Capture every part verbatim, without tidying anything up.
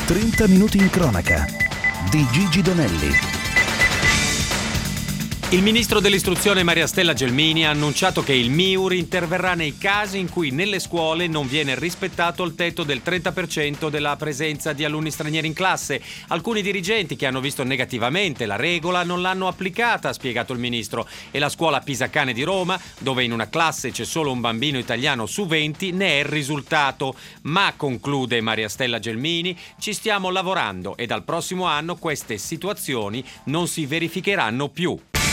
trenta minuti in cronaca di Gigi Donelli. Il ministro dell'istruzione Maria Stella Gelmini ha annunciato che il MIUR interverrà nei casi in cui nelle scuole non viene rispettato il tetto del trenta per cento della presenza di alunni stranieri in classe. Alcuni dirigenti che hanno visto negativamente la regola non l'hanno applicata, ha spiegato il ministro, e la scuola Pisacane di Roma, dove in una classe c'è solo un bambino italiano su venti, ne è il risultato. Ma, conclude Maria Stella Gelmini, ci stiamo lavorando e dal prossimo anno queste situazioni non si verificheranno più.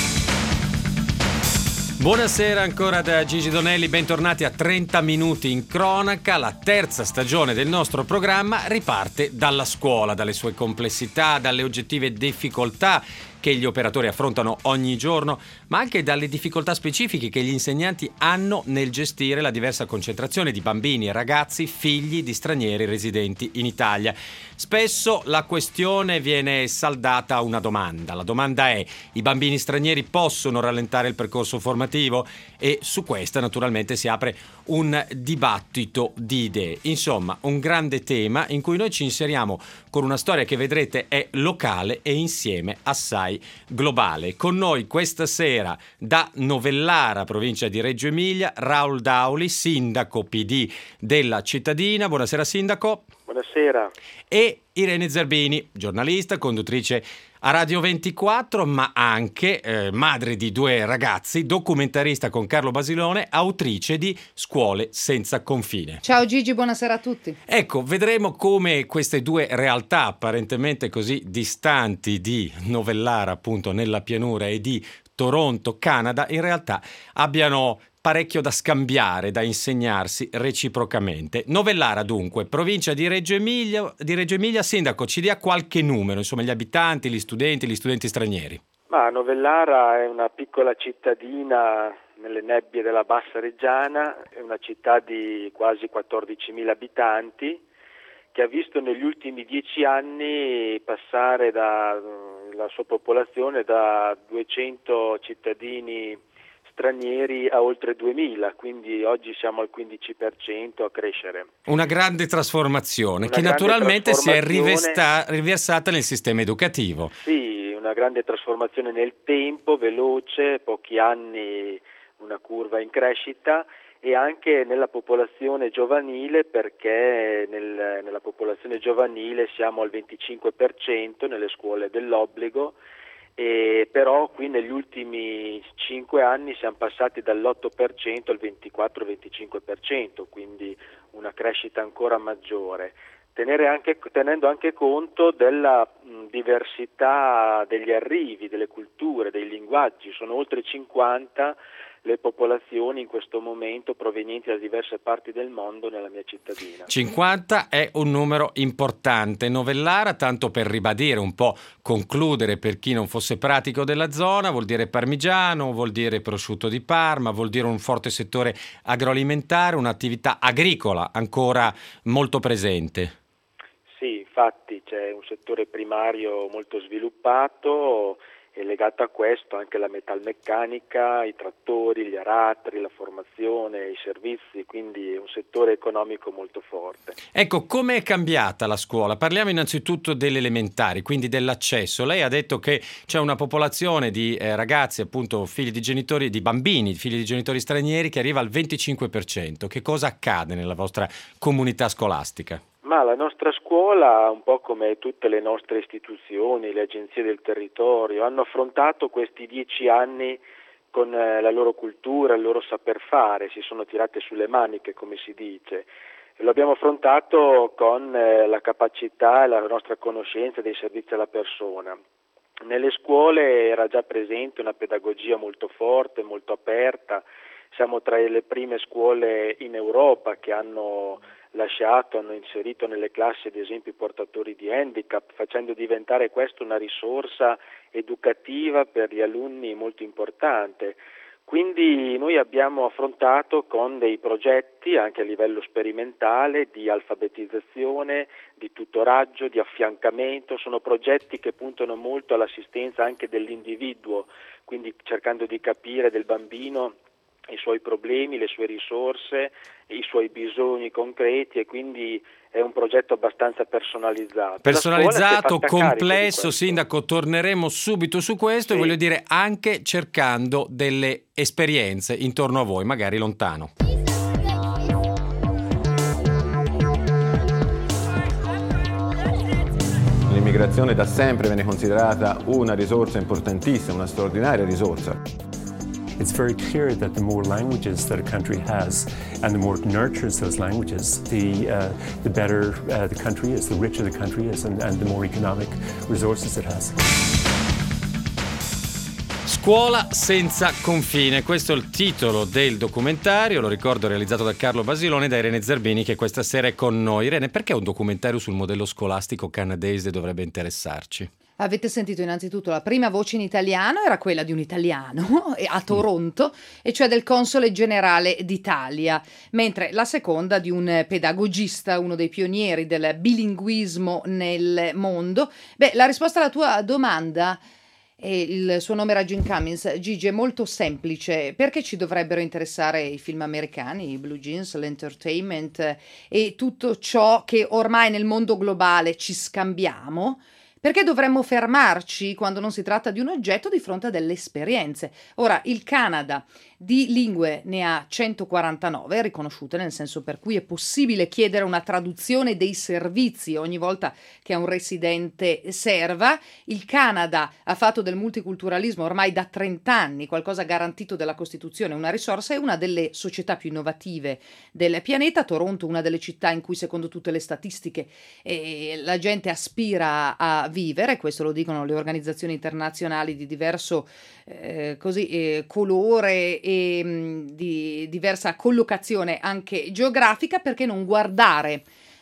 Buonasera ancora da Gigi Donelli, bentornati a trenta minuti in cronaca. La terza stagione del nostro programma riparte dalla scuola, dalle sue complessità, dalle oggettive difficoltà che gli operatori affrontano ogni giorno, ma anche dalle difficoltà specifiche che gli insegnanti hanno nel gestire la diversa concentrazione di bambini e ragazzi figli di stranieri residenti in Italia. Spesso la questione viene saldata a una domanda. La domanda è: i bambini stranieri possono rallentare il percorso formativo? E su questa naturalmente si apre un dibattito di idee. Insomma, un grande tema in cui noi ci inseriamo con una storia che vedrete è locale e insieme assai globale. Con noi questa sera da Novellara, provincia di Reggio Emilia, Raul Dauli, sindaco P D della cittadina. Buonasera sindaco. Buonasera. E Irene Zerbini, giornalista, conduttrice a Radio ventiquattro, ma anche eh, madre di due ragazzi, documentarista con Carlo Basilone, autrice di Scuole senza confine. Ciao Gigi, buonasera a tutti. Ecco, vedremo come queste due realtà apparentemente così distanti di Novellara, appunto nella pianura, e di Toronto, Canada, in realtà abbiano parecchio da scambiare, da insegnarsi reciprocamente. Novellara dunque, provincia di Reggio Emilia, di Reggio Emilia, sindaco, ci dia qualche numero, insomma gli abitanti, gli studenti, gli studenti stranieri. Ma Novellara è una piccola cittadina nelle nebbie della Bassa Reggiana, è una città di quasi quattordicimila abitanti che ha visto negli ultimi dieci anni passare da, la sua popolazione da duecento cittadini stranieri a oltre duemila, quindi oggi siamo al quindici per cento a crescere. Una grande trasformazione una che grande naturalmente si è trasformazione, rivesta, riversata nel sistema educativo. Sì, una grande trasformazione nel tempo, veloce, pochi anni, una curva in crescita, e anche nella popolazione giovanile, perché nel, nella popolazione giovanile siamo al venticinque per cento nelle scuole dell'obbligo. E però qui negli ultimi cinque anni siamo passati dall'otto per cento al ventiquattro venticinque per cento, quindi una crescita ancora maggiore, Tenere anche, tenendo anche conto della mh, diversità degli arrivi, delle culture, dei linguaggi. Sono oltre cinquanta le popolazioni in questo momento provenienti da diverse parti del mondo nella mia cittadina. cinquanta è un numero importante. Novellara, tanto per ribadire un po', concludere per chi non fosse pratico della zona, vuol dire parmigiano, vuol dire prosciutto di Parma, vuol dire un forte settore agroalimentare, un'attività agricola ancora molto presente. Sì, infatti c'è un settore primario molto sviluppato e legato a questo anche la metalmeccanica, i trattori, gli aratri, la formazione, i servizi, quindi è un settore economico molto forte. Ecco, come è cambiata la scuola? Parliamo innanzitutto delle elementari, quindi dell'accesso. Lei ha detto che c'è una popolazione di eh, ragazzi, appunto figli di genitori, di bambini, figli di genitori stranieri, che arriva al venticinque per cento. Che cosa accade nella vostra comunità scolastica? Ma la nostra scuola, un po' come tutte le nostre istituzioni, le agenzie del territorio, hanno affrontato questi dieci anni con la loro cultura, il loro saper fare, si sono tirate sulle maniche, come si dice. E lo abbiamo affrontato con la capacità e la nostra conoscenza dei servizi alla persona. Nelle scuole era già presente una pedagogia molto forte, molto aperta. Siamo tra le prime scuole in Europa che hanno lasciato, hanno inserito nelle classi ad esempio i portatori di handicap, facendo diventare questo una risorsa educativa per gli alunni molto importante. Quindi noi abbiamo affrontato con dei progetti anche a livello sperimentale di alfabetizzazione, di tutoraggio, di affiancamento. Sono progetti che puntano molto all'assistenza anche dell'individuo, quindi cercando di capire del bambino i suoi problemi, le sue risorse, i suoi bisogni concreti, e quindi è un progetto abbastanza personalizzato. Personalizzato, complesso, sindaco, torneremo subito su questo, sì. E voglio dire anche cercando delle esperienze intorno a voi, magari lontano. L'immigrazione da sempre viene considerata una risorsa importantissima, una straordinaria risorsa. It's very clear that the more languages that a country has and the more it nurtures those languages, the, uh, the better uh, the country is, the richer the country is, and, and the more economic resources it has. Scuola senza confine, questo è il titolo del documentario, lo ricordo realizzato da Carlo Basilone e da Irene Zerbini, che questa sera è con noi. Irene, perché un documentario sul modello scolastico canadese dovrebbe interessarci? Avete sentito innanzitutto la prima voce in italiano, era quella di un italiano a Toronto, e cioè del console generale d'Italia, mentre la seconda di un pedagogista, uno dei pionieri del bilinguismo nel mondo. Beh, la risposta alla tua domanda, e il suo nome era Jim Cummins, Gigi, è molto semplice. Perché ci dovrebbero interessare i film americani, i blue jeans, l'entertainment e tutto ciò che ormai nel mondo globale ci scambiamo? Perché dovremmo fermarci quando non si tratta di un oggetto di fronte a delle esperienze? Ora, il Canada di lingue ne ha centoquarantanove riconosciute, nel senso per cui è possibile chiedere una traduzione dei servizi ogni volta che a un residente serva. Il Canada ha fatto del multiculturalismo ormai da trenta anni qualcosa garantito dalla Costituzione, una risorsa, è una delle società più innovative del pianeta. Toronto, una delle città in cui secondo tutte le statistiche eh, la gente aspira a vivere, questo lo dicono le organizzazioni internazionali di diverso eh, così, eh, colore e mh, di diversa collocazione anche geografica. Perché non guardare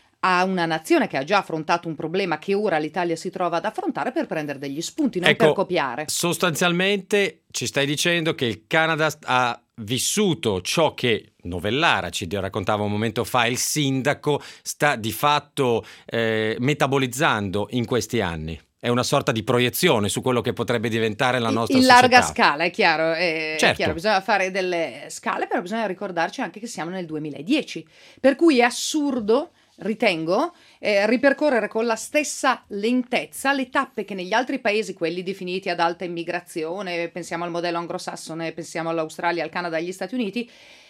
a una nazione che ha già affrontato un problema che ora l'Italia si trova ad affrontare per prendere degli spunti, non ecco, per copiare? Sostanzialmente ci stai dicendo che il Canada ha vissuto ciò che Novellara ci raccontava un momento fa il sindaco sta di fatto eh, metabolizzando in questi anni. È una sorta di proiezione su quello che potrebbe diventare la nostra in società. larga scala, è chiaro, è, certo. è chiaro, bisogna fare delle scale, però bisogna ricordarci anche che siamo nel duemiladieci, per cui è assurdo, ritengo, eh, ripercorrere con la stessa lentezza le tappe che negli altri paesi, quelli definiti ad alta immigrazione, pensiamo al modello anglosassone, pensiamo all'Australia, al Canada, agli Stati Uniti,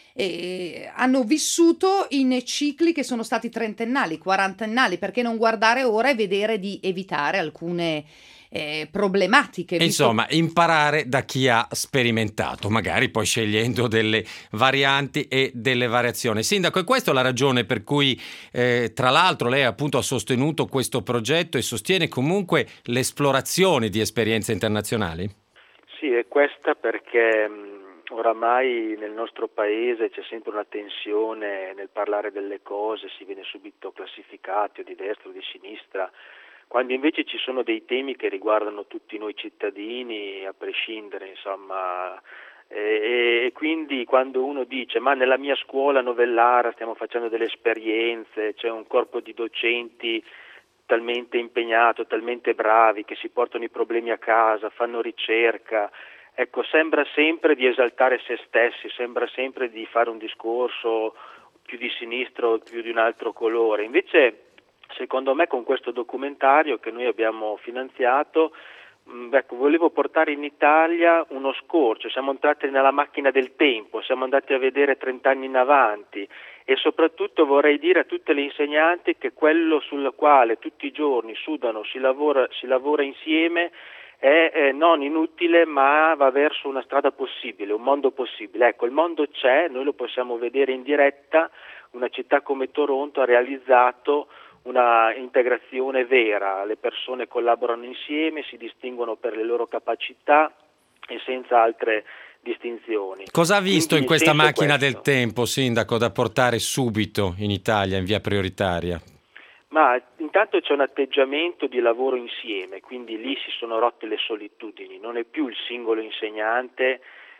eh, hanno vissuto in cicli che sono stati trentennali, quarantennali. Perché non guardare ora e vedere di evitare alcune Eh, problematiche. Insomma, visto... imparare da chi ha sperimentato, magari poi scegliendo delle varianti e delle variazioni. Sindaco, è questa la ragione per cui, eh, tra l'altro, lei appunto ha sostenuto questo progetto e sostiene comunque l'esplorazione di esperienze internazionali? Sì, è questa perché mh, oramai nel nostro paese c'è sempre una tensione nel parlare delle cose, si viene subito classificati o di destra o di sinistra, quando invece ci sono dei temi che riguardano tutti noi cittadini, a prescindere, insomma, e, e quindi quando uno dice ma nella mia scuola Novellara stiamo facendo delle esperienze, c'è un corpo di docenti talmente impegnato, talmente bravi che si portano i problemi a casa, fanno ricerca, ecco, sembra sempre di esaltare se stessi, sembra sempre di fare un discorso più di sinistra o più di un altro colore. Invece secondo me con questo documentario che noi abbiamo finanziato, mh, ecco, volevo portare in Italia uno scorcio, siamo entrati nella macchina del tempo, siamo andati a vedere trent'anni in avanti e soprattutto vorrei dire a tutte le insegnanti che quello sul quale tutti i giorni sudano, si lavora, si lavora insieme è eh, non inutile ma va verso una strada possibile, un mondo possibile. Ecco, il mondo c'è, noi lo possiamo vedere in diretta, una città come Toronto ha realizzato una integrazione vera, le persone collaborano insieme, si distinguono per le loro capacità e senza altre distinzioni. Cosa ha visto Quindi in questa macchina questo. del tempo, sindaco, da portare subito in Italia in via prioritaria? Ma intanto c'è un atteggiamento di lavoro insieme, quindi lì si sono rotte le solitudini, non è più il singolo insegnante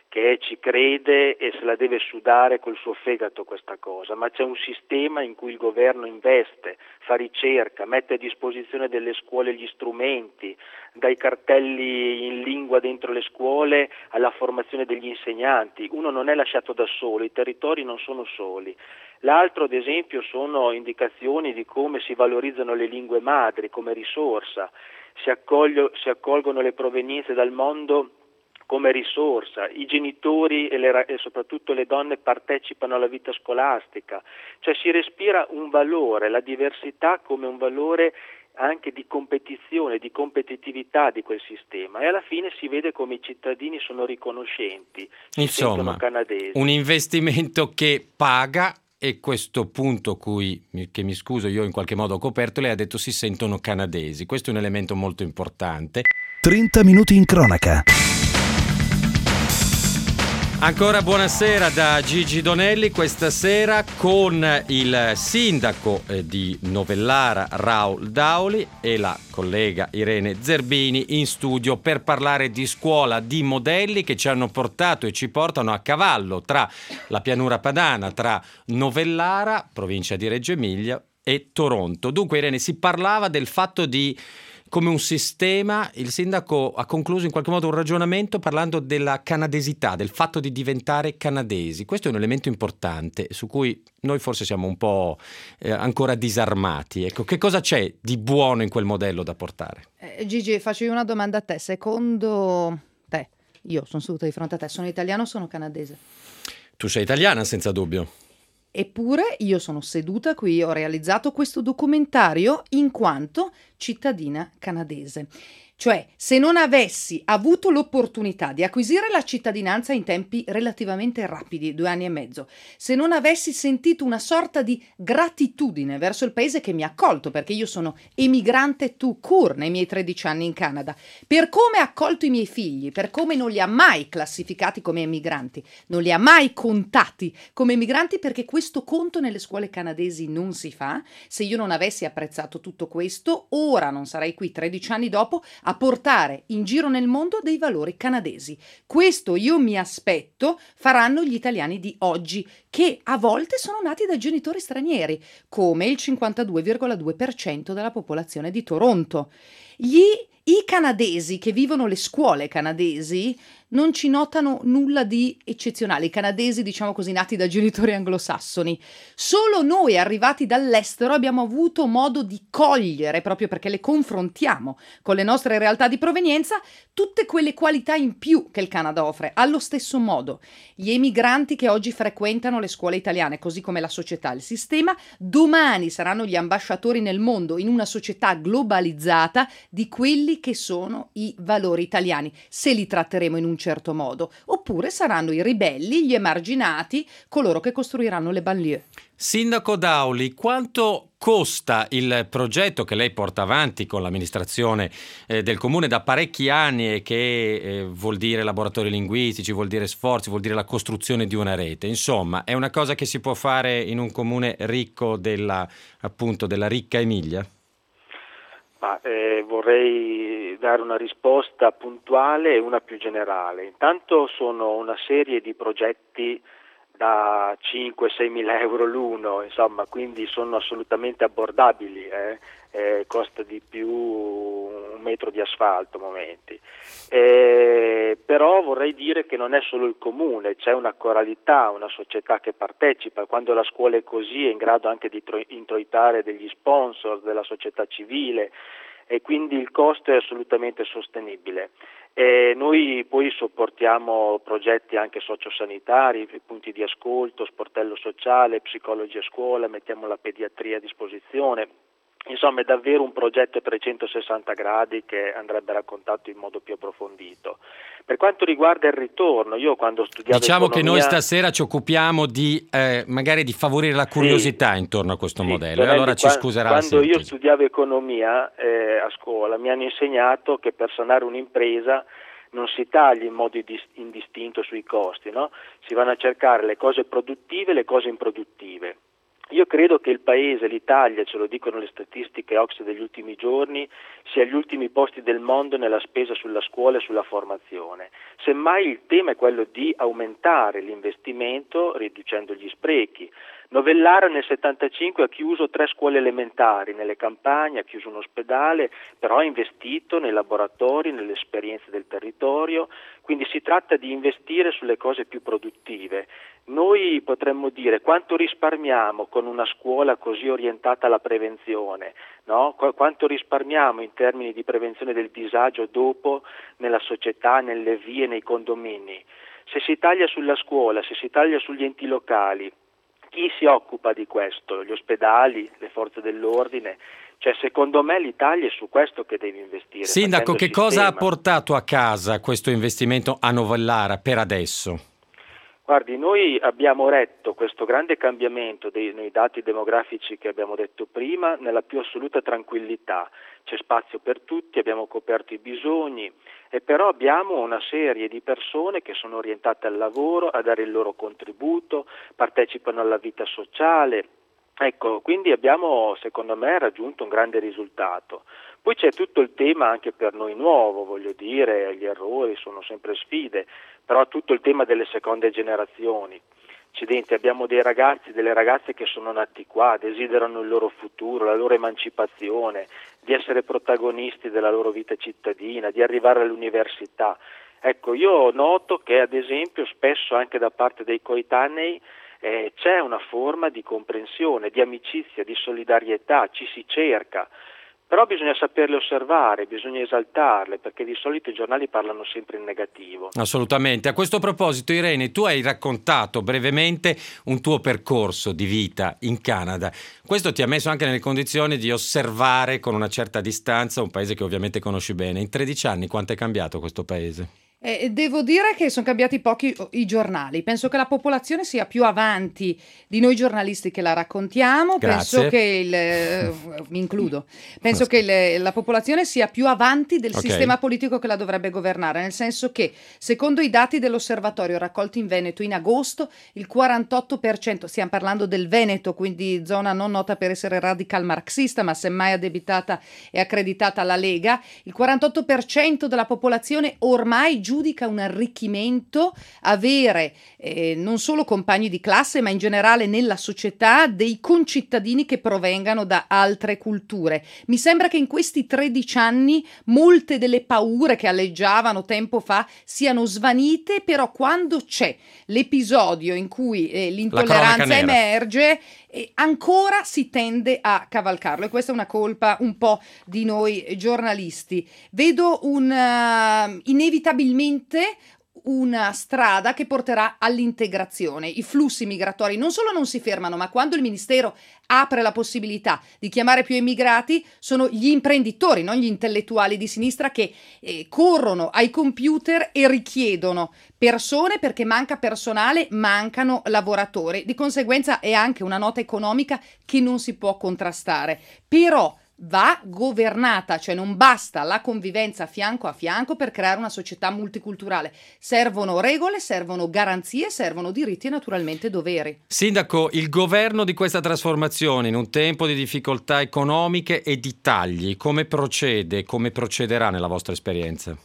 che ci crede e se la deve sudare col suo fegato questa cosa, ma c'è un sistema in cui il governo investe, fa ricerca, mette a disposizione delle scuole gli strumenti, dai cartelli in lingua dentro le scuole alla formazione degli insegnanti. Uno non è lasciato da solo, i territori non sono soli. L'altro, ad esempio, sono indicazioni di come si valorizzano le lingue madri come risorsa, si, accoglio, si accolgono le provenienze dal mondo come risorsa, i genitori e, le, e soprattutto le donne partecipano alla vita scolastica, cioè si respira un valore, la diversità come un valore anche di competizione, di competitività di quel sistema, e alla fine si vede come i cittadini sono riconoscenti, si Insomma, sentono canadesi. Un investimento che paga, e questo punto cui che mi scuso io in qualche modo ho coperto, lei ha detto si sentono canadesi, questo è un elemento molto importante. trenta minuti in cronaca. Ancora buonasera da Gigi Donelli, questa sera con il sindaco di Novellara Raul Dauli e la collega Irene Zerbini in studio per parlare di scuola, di modelli che ci hanno portato e ci portano a cavallo tra la pianura padana, tra Novellara, provincia di Reggio Emilia, e Toronto. Dunque Irene, si parlava del fatto di come un sistema, il sindaco ha concluso in qualche modo un ragionamento parlando della canadesità, del fatto di diventare canadesi. Questo è un elemento importante su cui noi forse siamo un po' eh, ancora disarmati. Ecco, che cosa c'è di buono in quel modello da portare? Eh, Gigi, faccio io una domanda a te. Secondo te, io sono seduta di fronte a te, sono italiano o sono canadese? Tu sei italiana, senza dubbio. Eppure io sono seduta qui, ho realizzato questo documentario in quanto cittadina canadese. Cioè, se non avessi avuto l'opportunità di acquisire la cittadinanza in tempi relativamente rapidi, due anni e mezzo, se non avessi sentito una sorta di gratitudine verso il paese che mi ha accolto, perché io sono emigrante tout court nei miei tredici anni in Canada, per come ha accolto i miei figli, per come non li ha mai classificati come emigranti, non li ha mai contati come emigranti, perché questo conto nelle scuole canadesi non si fa. Se io non avessi apprezzato tutto questo, ora non sarei qui tredici anni dopo a portare in giro nel mondo dei valori canadesi. Questo io mi aspetto faranno gli italiani di oggi, che a volte sono nati da genitori stranieri, come il cinquantadue virgola due per cento della popolazione di Toronto. Gli I canadesi che vivono le scuole canadesi non ci notano nulla di eccezionale. I canadesi, diciamo così, nati da genitori anglosassoni. Solo noi arrivati dall'estero abbiamo avuto modo di cogliere, proprio perché le confrontiamo con le nostre realtà di provenienza, tutte quelle qualità in più che il Canada offre. Allo stesso modo, gli emigranti che oggi frequentano le scuole italiane, così come la società, il sistema, domani saranno gli ambasciatori nel mondo, in una società globalizzata, di quelli che sono i valori italiani, se li tratteremo in un certo modo, oppure saranno i ribelli, gli emarginati, coloro che costruiranno le banlieue. Sindaco Dauli, quanto costa il progetto che lei porta avanti con l'amministrazione eh, del comune da parecchi anni e che eh, vuol dire laboratori linguistici, vuol dire sforzi, vuol dire la costruzione di una rete? Insomma, è una cosa che si può fare in un comune ricco della, appunto, della ricca Emilia? Ma, eh, vorrei dare una risposta puntuale e una più generale. Intanto sono una serie di progetti da cinque sei mila euro l'uno, insomma, quindi sono assolutamente abbordabili, eh? Eh, costa di più un metro di asfalto a momenti. Eh, però vorrei dire che non è solo il comune, c'è una coralità, una società che partecipa. Quando la scuola è così è in grado anche di tro- introitare degli sponsor della società civile, e quindi il costo è assolutamente sostenibile. E noi poi sopportiamo progetti anche sociosanitari, punti di ascolto, sportello sociale, psicologi a scuola, mettiamo la pediatria a disposizione. Insomma, è davvero un progetto a trecentosessanta gradi che andrebbe raccontato in modo più approfondito. Per quanto riguarda il ritorno, io quando studiavo Diciamo economia... che noi stasera ci occupiamo di eh, magari di favorire la curiosità sì, intorno a questo sì, modello, e allora ci scuserà la Quando io sintesi. studiavo economia eh, a scuola mi hanno insegnato che per sanare un'impresa non si taglia in modo indistinto sui costi, no? Si vanno a cercare le cose produttive e le cose improduttive. Io credo che il Paese, l'Italia, ce lo dicono le statistiche O C S E degli ultimi giorni, sia agli ultimi posti del mondo nella spesa sulla scuola e sulla formazione. Semmai il tema è quello di aumentare l'investimento riducendo gli sprechi. Novellara nel settantacinque ha chiuso tre scuole elementari nelle campagne, ha chiuso un ospedale, però ha investito nei laboratori, nelle esperienze del territorio, quindi si tratta di investire sulle cose più produttive. Noi potremmo dire quanto risparmiamo con una scuola così orientata alla prevenzione, no? Qu- quanto risparmiamo in termini di prevenzione del disagio dopo nella società, nelle vie, nei condomini. Se si taglia sulla scuola, se si taglia sugli enti locali, chi si occupa di questo? Gli ospedali, le forze dell'ordine? Cioè, secondo me l'Italia è su questo che deve investire. Sindaco, che cosa ha sistema. portato a casa questo investimento a Novellara per adesso? Guardi, noi abbiamo retto questo grande cambiamento dei, nei dati demografici che abbiamo detto prima nella più assoluta tranquillità. C'è spazio per tutti, abbiamo coperto i bisogni e però abbiamo una serie di persone che sono orientate al lavoro, a dare il loro contributo, partecipano alla vita sociale. Ecco, quindi abbiamo, secondo me, raggiunto un grande risultato. Poi c'è tutto il tema anche per noi nuovo, voglio dire, gli errori sono sempre sfide, però tutto il tema delle seconde generazioni. Accidenti, abbiamo dei ragazzi, delle ragazze che sono nati qua, desiderano il loro futuro, la loro emancipazione, di essere protagonisti della loro vita cittadina, di arrivare all'università. Ecco, io noto che ad esempio spesso anche da parte dei coetanei eh, c'è una forma di comprensione, di amicizia, di solidarietà, ci si cerca. Però bisogna saperle osservare, bisogna esaltarle, perché di solito i giornali parlano sempre in negativo. Assolutamente. A questo proposito, Irene, tu hai raccontato brevemente un tuo percorso di vita in Canada. Questo ti ha messo anche nelle condizioni di osservare con una certa distanza un paese che ovviamente conosci bene. In tredici anni quanto è cambiato questo paese? Eh, devo dire che sono cambiati pochi i giornali. Penso che la popolazione sia più avanti di noi giornalisti che la raccontiamo. Grazie. Penso che il eh, mi includo. Penso che il, la popolazione sia più avanti del Ok. sistema politico che la dovrebbe governare, nel senso che, secondo i dati dell'osservatorio raccolti in Veneto in agosto, il quarantotto per cento, stiamo parlando del Veneto, quindi zona non nota per essere radical marxista, ma semmai addebitata e accreditata alla Lega, il quarantotto per cento della popolazione ormai giudica un arricchimento avere eh, non solo compagni di classe, ma in generale nella società dei concittadini che provengano da altre culture. Mi sembra che in questi tredici anni molte delle paure che alleggiavano tempo fa siano svanite, però quando c'è l'episodio in cui eh, l'intolleranza nera. emerge, e ancora si tende a cavalcarlo, e questa è una colpa un po' di noi giornalisti. Vedo un uh, inevitabilmente una strada che porterà all'integrazione. I flussi migratori non solo non si fermano, ma quando il Ministero apre la possibilità di chiamare più immigrati, sono gli imprenditori, non gli intellettuali di sinistra, che eh, corrono ai computer e richiedono persone, perché manca personale, mancano lavoratori. Di conseguenza è anche una nota economica che non si può contrastare. Però va governata, cioè non basta la convivenza fianco a fianco per creare una società multiculturale. Servono regole, servono garanzie, servono diritti e naturalmente doveri. Sindaco, il governo di questa trasformazione in un tempo di difficoltà economiche e di tagli, come procede, come procederà nella vostra esperienza?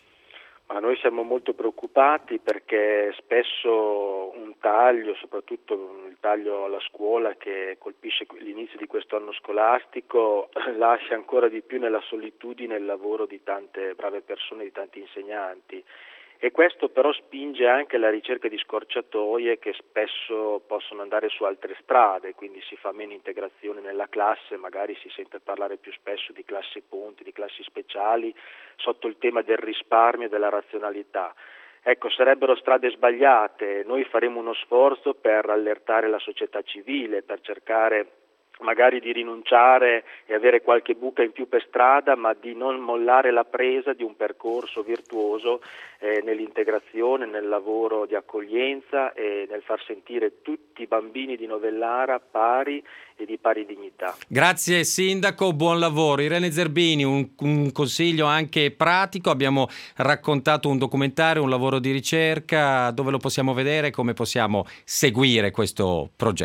Ma noi siamo molto preoccupati perché spesso un taglio, soprattutto il taglio alla scuola che colpisce l'inizio di questo anno scolastico, lascia ancora di più nella solitudine il lavoro di tante brave persone, di tanti insegnanti. E questo però spinge anche alla ricerca di scorciatoie che spesso possono andare su altre strade, quindi si fa meno integrazione nella classe, magari si sente parlare più spesso di classi ponti, di classi speciali, sotto il tema del risparmio e della razionalità. Ecco, sarebbero strade sbagliate. Noi faremo uno sforzo per allertare la società civile, per cercare magari di rinunciare e avere qualche buca in più per strada, ma di non mollare la presa di un percorso virtuoso eh, nell'integrazione, nel lavoro di accoglienza e nel far sentire tutti i bambini di Novellara pari e di pari dignità. Grazie Sindaco, buon lavoro. Irene Zerbini, un, un consiglio anche pratico: abbiamo raccontato un documentario, un lavoro di ricerca, dove lo possiamo vedere, come possiamo seguire questo progetto?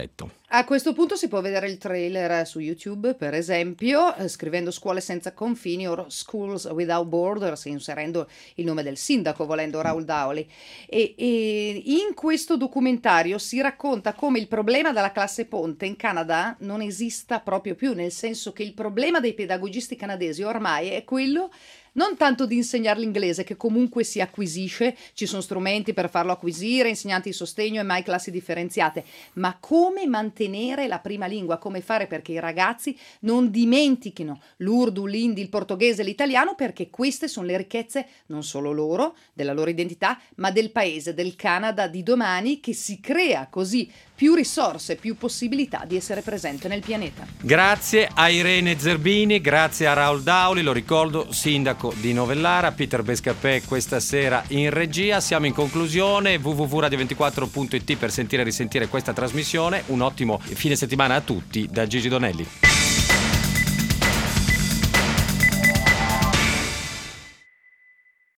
A questo punto si può vedere il trailer su YouTube, per esempio, eh, scrivendo Scuole senza confini o Schools Without Borders, inserendo il nome del sindaco, volendo, Raoul Dauli. E, e in questo documentario si racconta come il problema della classe ponte in Canada non esista proprio più, nel senso che il problema dei pedagogisti canadesi ormai è quello non tanto di insegnare l'inglese, che comunque si acquisisce, ci sono strumenti per farlo acquisire, insegnanti di sostegno e mai classi differenziate, ma come mantenere la prima lingua, come fare perché i ragazzi non dimentichino l'urdu, l'indi, il portoghese, l'italiano, perché queste sono le ricchezze non solo loro, della loro identità, ma del paese, del Canada di domani, che si crea così più risorse, più possibilità di essere presente nel pianeta. Grazie a Irene Zerbini, grazie a Raoul Dauli, lo ricordo, sindaco di Novellara, Peter Bescapè questa sera in regia. Siamo in conclusione, w w w punto radio ventiquattro punto it per sentire e risentire questa trasmissione. Un ottimo fine settimana a tutti da Gigi Donelli.